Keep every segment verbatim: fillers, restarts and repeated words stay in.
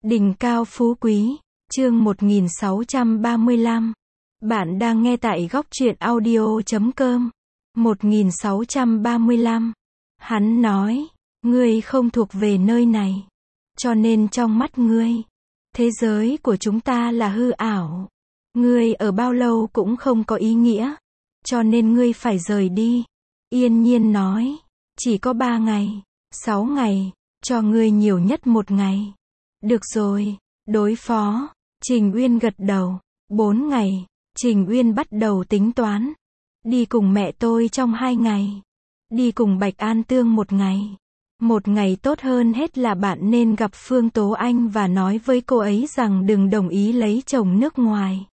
Đỉnh cao phú quý, chương một nghìn sáu trăm ba mươi lăm. Bạn đang nghe tại góc truyện audio chấm com. một nghìn sáu trăm ba mươi lăm. Hắn nói, ngươi không thuộc về nơi này. Cho nên trong mắt ngươi, thế giới của chúng ta là hư ảo. Ngươi ở bao lâu cũng không có ý nghĩa. Cho nên ngươi phải rời đi. Yên Nhiên nói, chỉ có ba ngày, sáu ngày, cho ngươi nhiều nhất một ngày. Được rồi, đối phó. Trình Uyên gật đầu. Bốn ngày. Trình Uyên bắt đầu tính toán. Đi cùng mẹ tôi trong hai ngày. Đi cùng Bạch An Tương một ngày. Một ngày tốt hơn hết là bạn nên gặp Phương Tố Anh và nói với cô ấy rằng đừng đồng ý lấy chồng nước ngoài.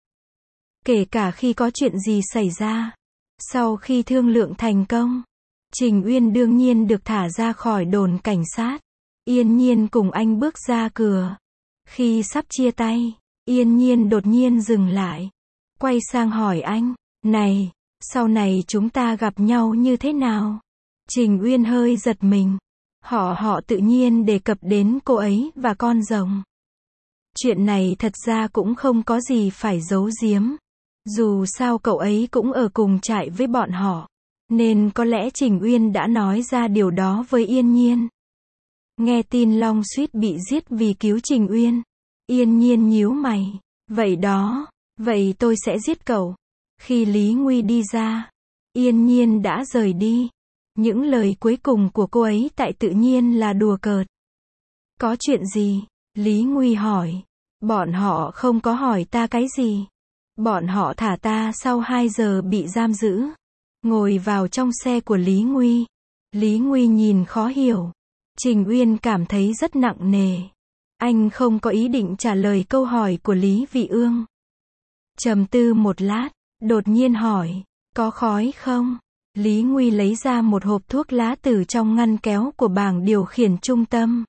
Kể cả khi có chuyện gì xảy ra. Sau khi thương lượng thành công, Trình Uyên đương nhiên được thả ra khỏi đồn cảnh sát. Yên Nhiên cùng anh bước ra cửa. Khi sắp chia tay, Yên Nhiên đột nhiên dừng lại. Quay sang hỏi anh, này, sau này chúng ta gặp nhau như thế nào? Trình Uyên hơi giật mình. Họ họ tự nhiên đề cập đến cô ấy và con rồng. Chuyện này thật ra cũng không có gì phải giấu giếm. Dù sao cậu ấy cũng ở cùng trại với bọn họ. Nên có lẽ Trình Uyên đã nói ra điều đó với Yên Nhiên. Nghe tin Long suýt bị giết vì cứu Trình Uyên. Yên Nhiên nhíu mày. Vậy đó, vậy tôi sẽ giết cậu. Khi Lý Nguy đi ra, Yên Nhiên đã rời đi. Những lời cuối cùng của cô ấy tại tự nhiên là đùa cợt. Có chuyện gì? Lý Nguy hỏi. Bọn họ không có hỏi ta cái gì. Bọn họ thả ta sau hai giờ bị giam giữ. Ngồi vào trong xe của Lý Nguy. Lý Nguy nhìn khó hiểu. Trình Uyên cảm thấy rất nặng nề. Anh không có ý định trả lời câu hỏi của Lý Vị Ương. Trầm tư một lát, đột nhiên hỏi, có khói không? Lý Nguy lấy ra một hộp thuốc lá từ trong ngăn kéo của bảng điều khiển trung tâm.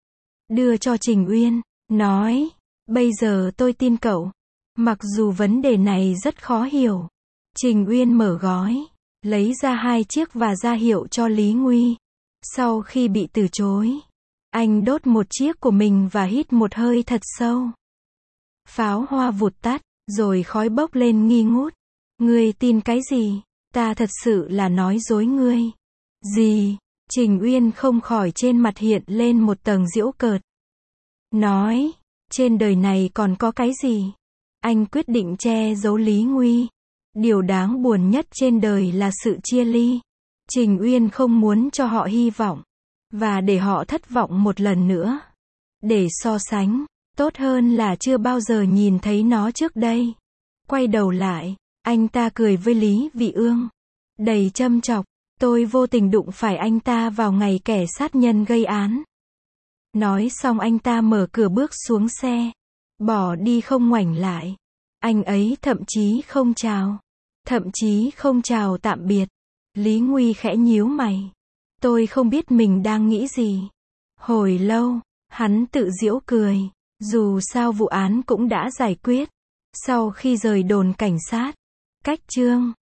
Đưa cho Trình Uyên, nói, bây giờ tôi tin cậu. Mặc dù vấn đề này rất khó hiểu. Trình Uyên mở gói, lấy ra hai chiếc và ra hiệu cho Lý Nguy. Sau khi bị từ chối, anh đốt một chiếc của mình và hít một hơi thật sâu. Pháo hoa vụt tắt, rồi khói bốc lên nghi ngút. Ngươi tin cái gì? Ta thật sự là nói dối ngươi. Gì? Trình Uyên không khỏi trên mặt hiện lên một tầng giễu cợt. Nói, trên đời này còn có cái gì? Anh quyết định che giấu Lý Nguy. Điều đáng buồn nhất trên đời là sự chia ly. Trình Uyên không muốn cho họ hy vọng. Và để họ thất vọng một lần nữa. Để so sánh, tốt hơn là chưa bao giờ nhìn thấy nó trước đây. Quay đầu lại, anh ta cười với Lý Vị Ương. Đầy châm chọc, tôi vô tình đụng phải anh ta vào ngày kẻ sát nhân gây án. Nói xong anh ta mở cửa bước xuống xe. Bỏ đi không ngoảnh lại. Anh ấy thậm chí không chào. Thậm chí không chào tạm biệt. Lý Nguy khẽ nhíu mày. Tôi không biết mình đang nghĩ gì. Hồi lâu, hắn tự giễu cười. Dù sao vụ án cũng đã giải quyết. Sau khi rời đồn cảnh sát. Cách chương